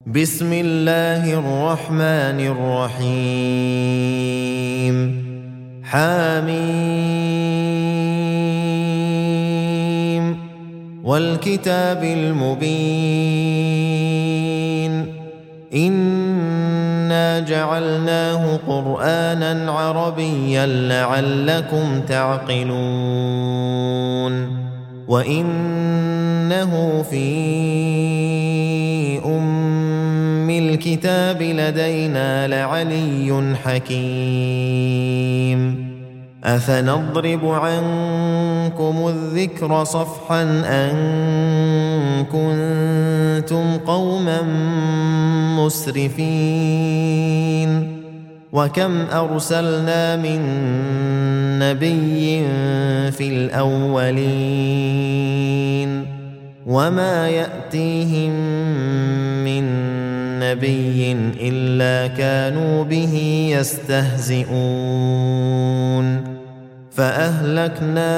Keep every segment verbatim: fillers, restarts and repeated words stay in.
بسم الله الرحمن الرحيم حميم والكتاب المبين إنا جعلناه قرآنا عربيا لعلكم تعقلون وإنه في أم الكتاب لدينا لعلي حكيم أفنضرب عنكم الذكر صفحا أن كنتم قوما مسرفين وكم أرسلنا من نبي في الأولين وما يأتيهم من نبي إلا كانوا به يستهزئون فأهلكنا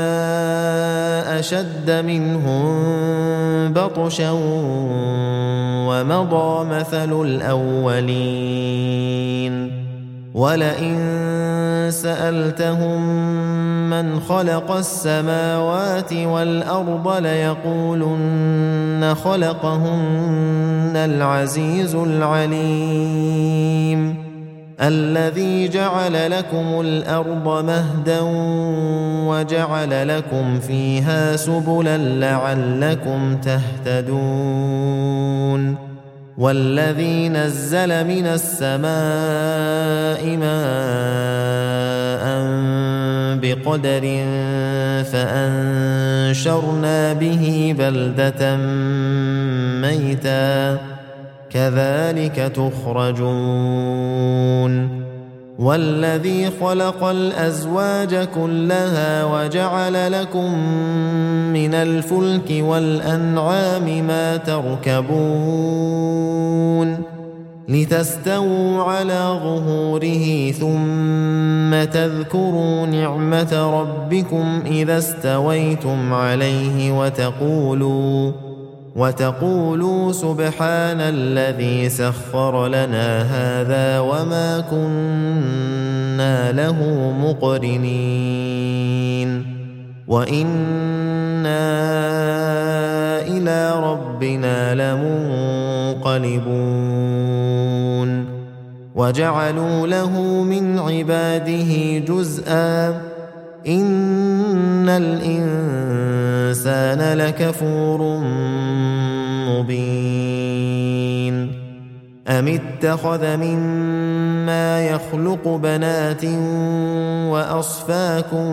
أشد منهم بطشا ومضى مثل الأولين ولئن سألتهم من خلق السماوات والأرض ليقولن خلقهن العزيز العليم الذي جعل لكم الأرض مهدا وجعل لكم فيها سبلا لعلكم تهتدون والذي نزل من السماء ماء بقدر فأنشرنا به بلدة ميتا كذلك تخرجون والذي خلق الأزواج كلها وجعل لكم من الفلك والأنعام ما تركبون لتستووا على ظهوره ثم تذكروا نعمة ربكم إذا استويتم عليه وتقولوا وتقولوا سبحان الذي سخر لنا هذا وما كنا له مقرنين وإنا إلى ربنا لمنقلبون وجعلوا له من عباده جزءا إن الإنسان لكفور مبين أم اتخذ مما يخلق بنات وأصفاكم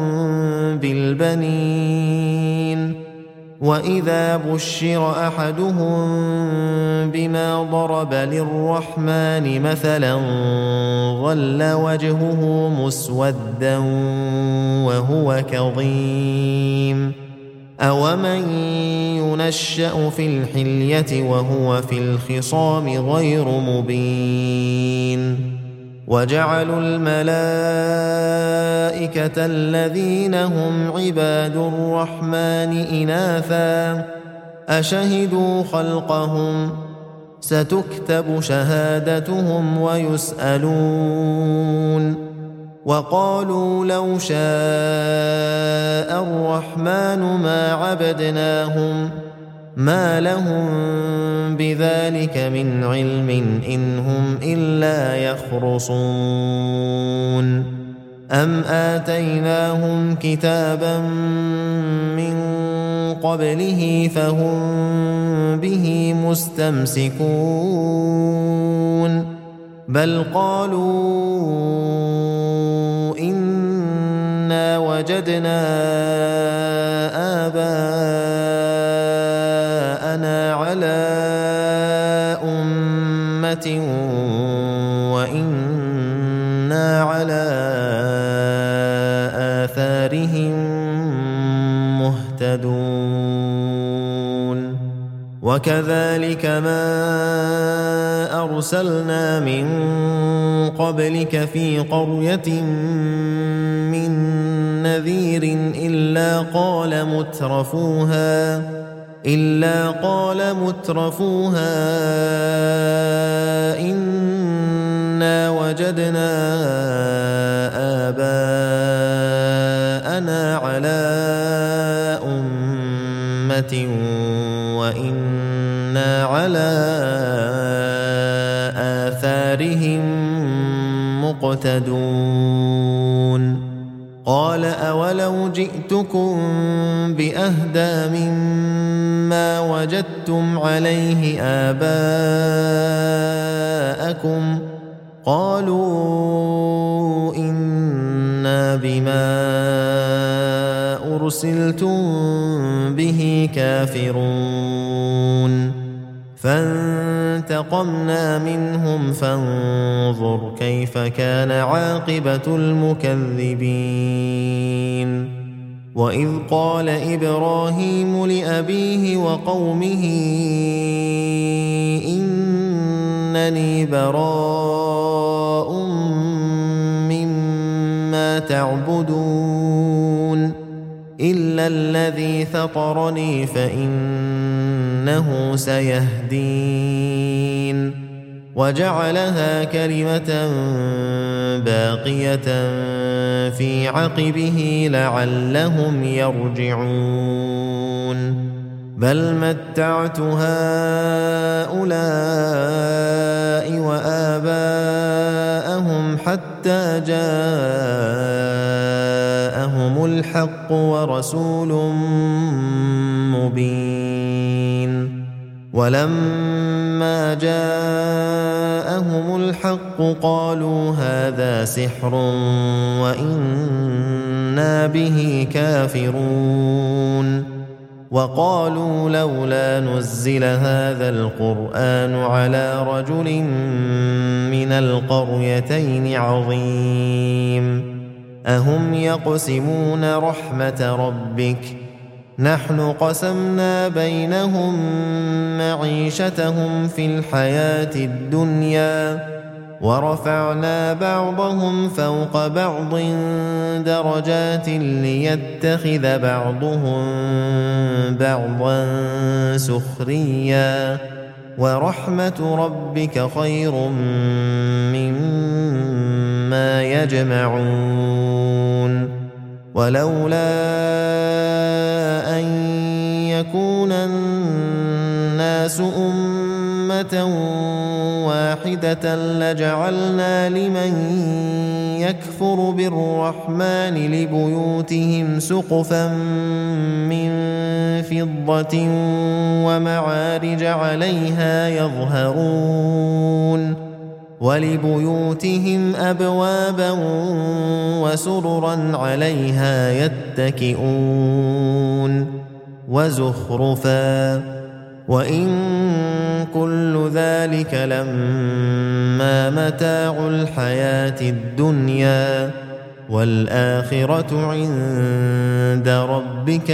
بالبنين وإذا بشر أحدهم بما ضرب للرحمن مثلا ظل وجهه مسودا وهو كظيم أومن ينشأ في الحلية وهو في الخصام غير مبين وجعلوا الملائكة الذين هم عباد الرحمن إناثا أشهدوا خلقهم ستكتب شهادتهم ويسألون وقالوا لو شاء الرحمن ما عبدناهم ما لهم بذلك من علم إن هم إلا يخرصون أم آتيناهم كتابا من قبله فهم به مستمسكون بل قالوا إنا وجدنا آباءنا على أمة وإنا على آثارهم مهتدون وكذلك ما أرسلنا من قبلك في قرية من نذير إلا قال مترفوها إلا قال مترفوها وجدنا آباءنا على أمة وإنا على آثارهم مقتدون قال أولو جئتكم بأهدى مما وجدتم عليه آباءكم قالوا إنا بما أرسلتم به كافرون فانتقمنا منهم فانظر كيف كان عاقبة المكذبين وإذ قال إبراهيم لأبيه وقومه إنني براء مما تعبدون إلا الذي فطرني فإنه سيهدين وجعلها كلمة باقية في عقبه لعلهم يرجعون بل متعت هؤلاء وآباءهم حتى جاءهم الحق ورسول مبين ولما جاءهم الحق قالوا هذا سحر وإنا به كافرون وقالوا لولا نزل هذا القرآن على رجل من القريتين عظيم أهم يقسمون رحمة ربك نحن قسمنا بينهم معيشتهم في الحياة الدنيا ورفعنا بعضهم فوق بعض درجات ليتخذ بعضهم بعضا سخريا ورحمة ربك خير مما يجمعون ولولا أن يكون الناس أمة واحدة لجعلنا لمن يكفر بالرحمن لبيوتهم سقفا من فضة ومعارج عليها يظهرون ولبيوتهم أبوابا وسررا عليها يتكئون وزخرفا وإن كل ذلك لما متاع الحياة الدنيا والآخرة عند ربك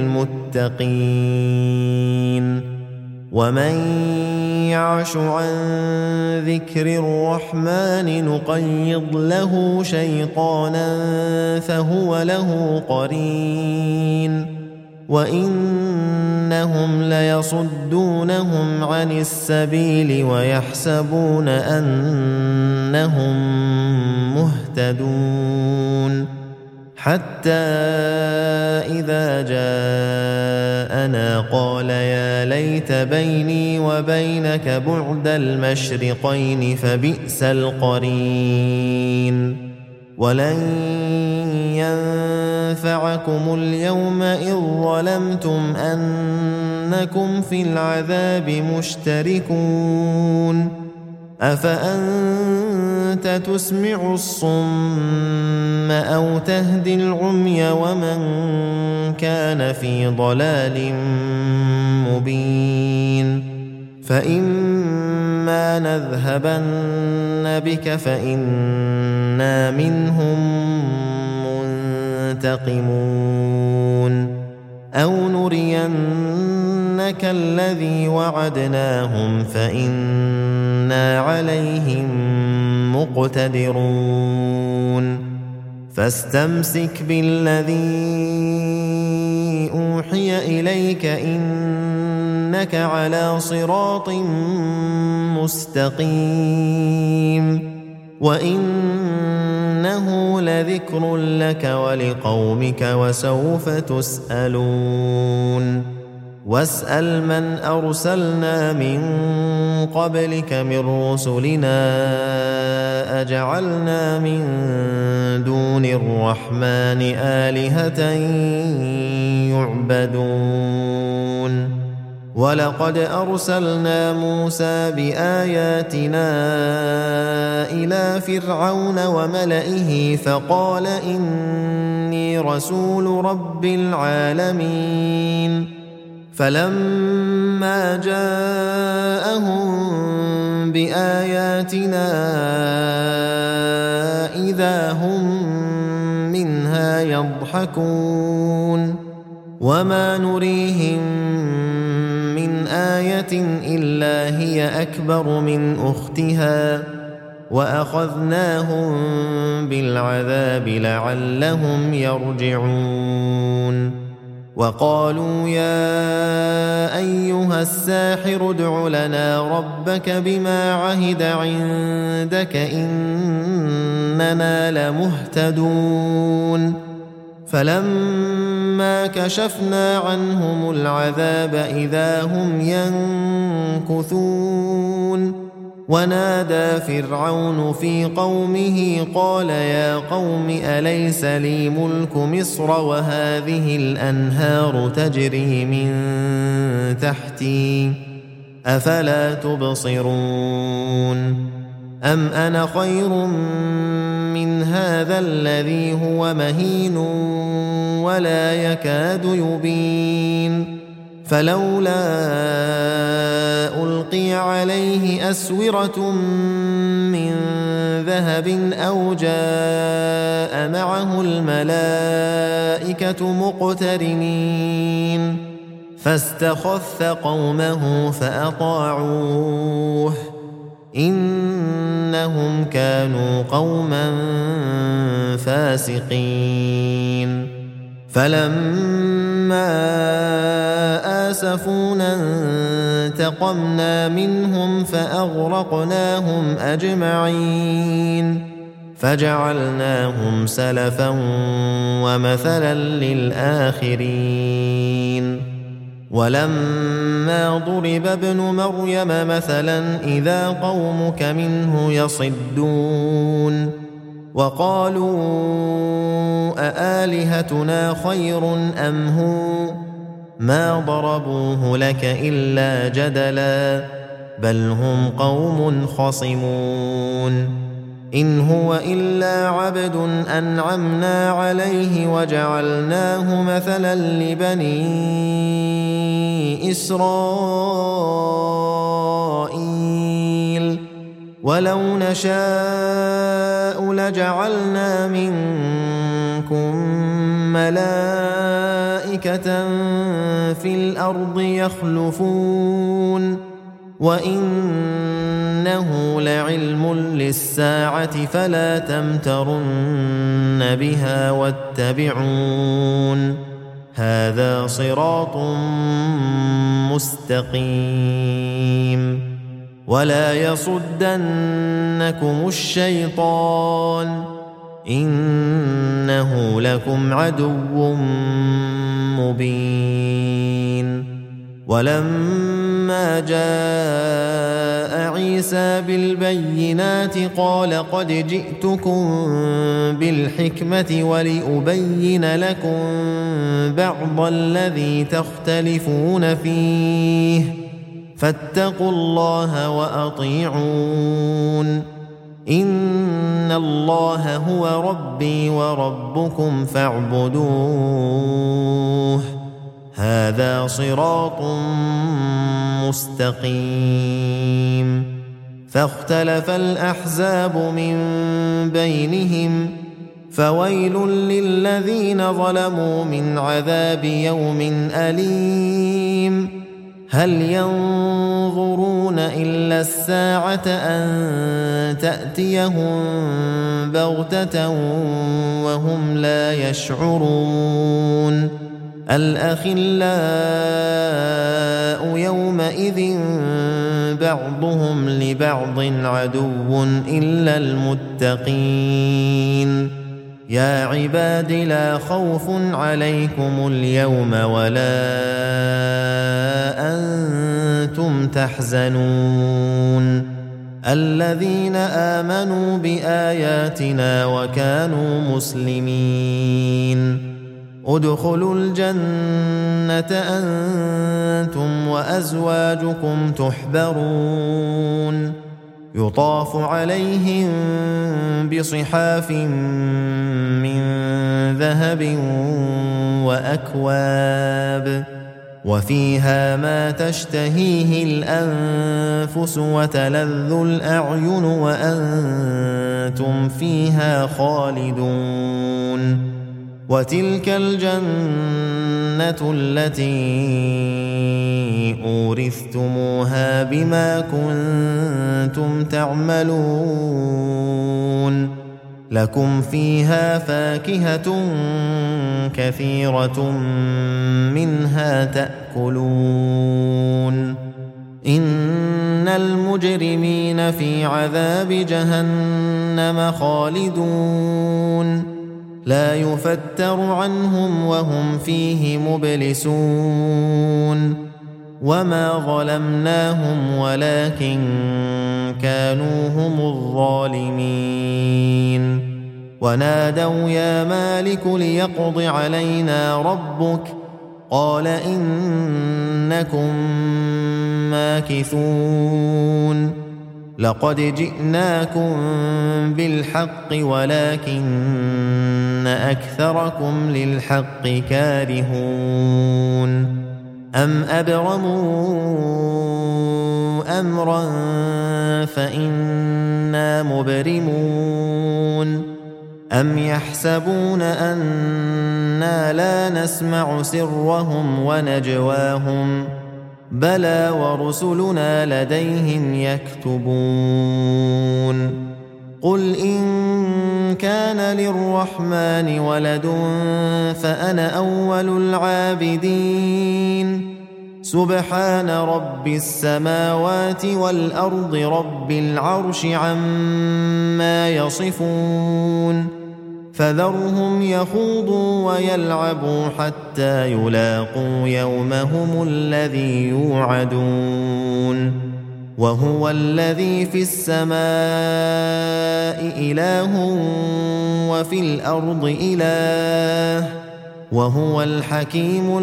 للمتقين ومن يعش عن ذكر الرحمن نقيض له شيطانا فهو له قرين وإنهم ليصدونهم عن السبيل ويحسبون أنهم مهتدون حتى إذا جاءنا قال يا ليت بيني وبينك بعد المشرقين فبئس القرين ولن ينفعكم اليوم إذ ظلمتم أنكم في العذاب مشتركون أفأنت تسمع الصم أو تهدي العمي ومن كان في ضلال مبين فإما نذهبن بك فإنا منهم منتقمون أو نرينك الذي وعدناهم فإنا عليهم مقتدرون فاستمسك بالذي أوحي إليك إنك على صراط مستقيم وإنه لذكر لك ولقومك وسوف تسألون واسأل من أرسلنا من قبلك من رسلنا أجعلنا من دون الرحمن آلهة يعبدون ولقد أرسلنا موسى بآياتنا إلى فرعون وملئه فقال إني رسول رب العالمين فلما جاءهم بآياتنا إذا هم منها يضحكون وما نريهم من آية إلا هي أكبر من أختها وأخذناهم بالعذاب لعلهم يرجعون وقالوا يا أيها الساحر ادع لنا ربك بما عهد عندك إننا لمهتدون فلما كشفنا عنهم العذاب إذا هم ينكثون ونادى فرعون في قومه قال يا قوم أليس لي ملك مصر وهذه الأنهار تجري من تحتي أفلا تبصرون أم أنا خير من هذا الذي هو مهين ولا يكاد يبين فلولا ألقي عليه أسورة من ذهب أو جاء معه الملائكة مقترنين فاستخف قومه فأطاعوه إنهم كانوا قوما فاسقين فلما آسفونا انتقمنا منهم فأغرقناهم أجمعين فجعلناهم سلفا ومثلا للآخرين ولما ضرب ابن مريم مثلا إذا قومك منه يصدون وقالوا أآلهتنا خير أم هو ما ضربوه لك إلا جدلا بل هم قوم خصمون إن هو إلا عبد أنعمنا عليه وجعلناه مثلا لبني إسرائيل ولو نشاء لجعلنا منكم ملائكة في الأرض يخلفون وإنه لعلم للساعة فلا تمترن بها واتبعون هذا صراط مستقيم ولا يصدنكم الشيطان إنه لكم عدو مبين ولما جاء عيسى بالبينات قال قد جئتكم بالحكمة ولأبين لكم بعض الذي تختلفون فيه فاتقوا الله وأطيعون إن الله هو ربي وربكم فاعبدوه هذا صراط مستقيم فاختلف الأحزاب من بينهم فويل للذين ظلموا من عذاب يوم أليم هل ينظرون إلا الساعة أن تأتيهم بغتة وهم لا يشعرون الأخلاء يومئذ بعضهم لبعض عدو إلا المتقين يا عباد لا خوف عليكم اليوم ولا أنتم تحزنون الذين آمنوا بآياتنا وكانوا مسلمين ادخلوا الجنة أنتم وأزواجكم تحبرون يطاف عليهم بصحاف من ذهب وأكواب وفيها ما تشتهيه الأنفس وتلذ الأعين وأنتم فيها خالدون وتلك الجنة التي أورثتموها بما كنتم تعملون لكم فيها فاكهة كثيرة منها تأكلون إن المجرمين في عذاب جهنم خالدون لا يفتر عنهم وهم فيه مبلسون وما ظلمناهم ولكن كانوا هم الظالمين ونادوا يا مالك ليقض علينا ربك قال إنكم ماكثون لقد جئناكم بالحق ولكن أكثركم للحق كارهون أم أبرموا أمرا فإنا مبرمون أم يحسبون أنا لا نسمع سرهم ونجواهم بلى ورسلنا لديهم يكتبون قل إن كان للرحمن ولد فأنا أول العابدين سبحان رب السماوات والأرض رب العرش عما يصفون فذرهم يخوضوا ويلعبوا حتى يلاقوا يومهم الذي يوعدون وهو الذي في السماء إله وفي الأرض إله وهو الحكيم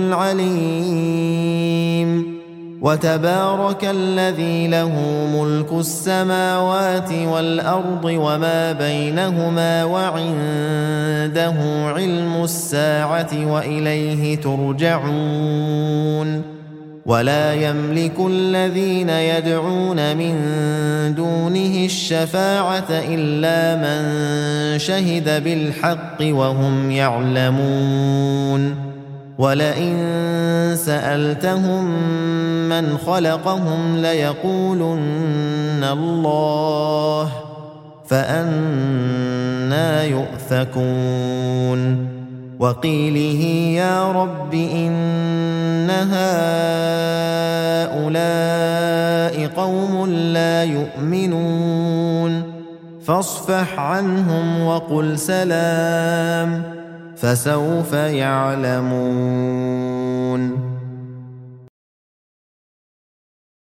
العليم وتبارك الذي له ملك السماوات والأرض وما بينهما وعنده علم الساعة وإليه ترجعون ولا يملك الذين يدعون من دونه الشفاعة إلا من شهد بالحق وهم يعلمون ولئن سألتهم من خلقهم ليقولن الله فأنى يؤفكون وقيله يا رب إن هؤلاء قوم لا يؤمنون فاصفح عنهم وقل سلام فسوف يعلمون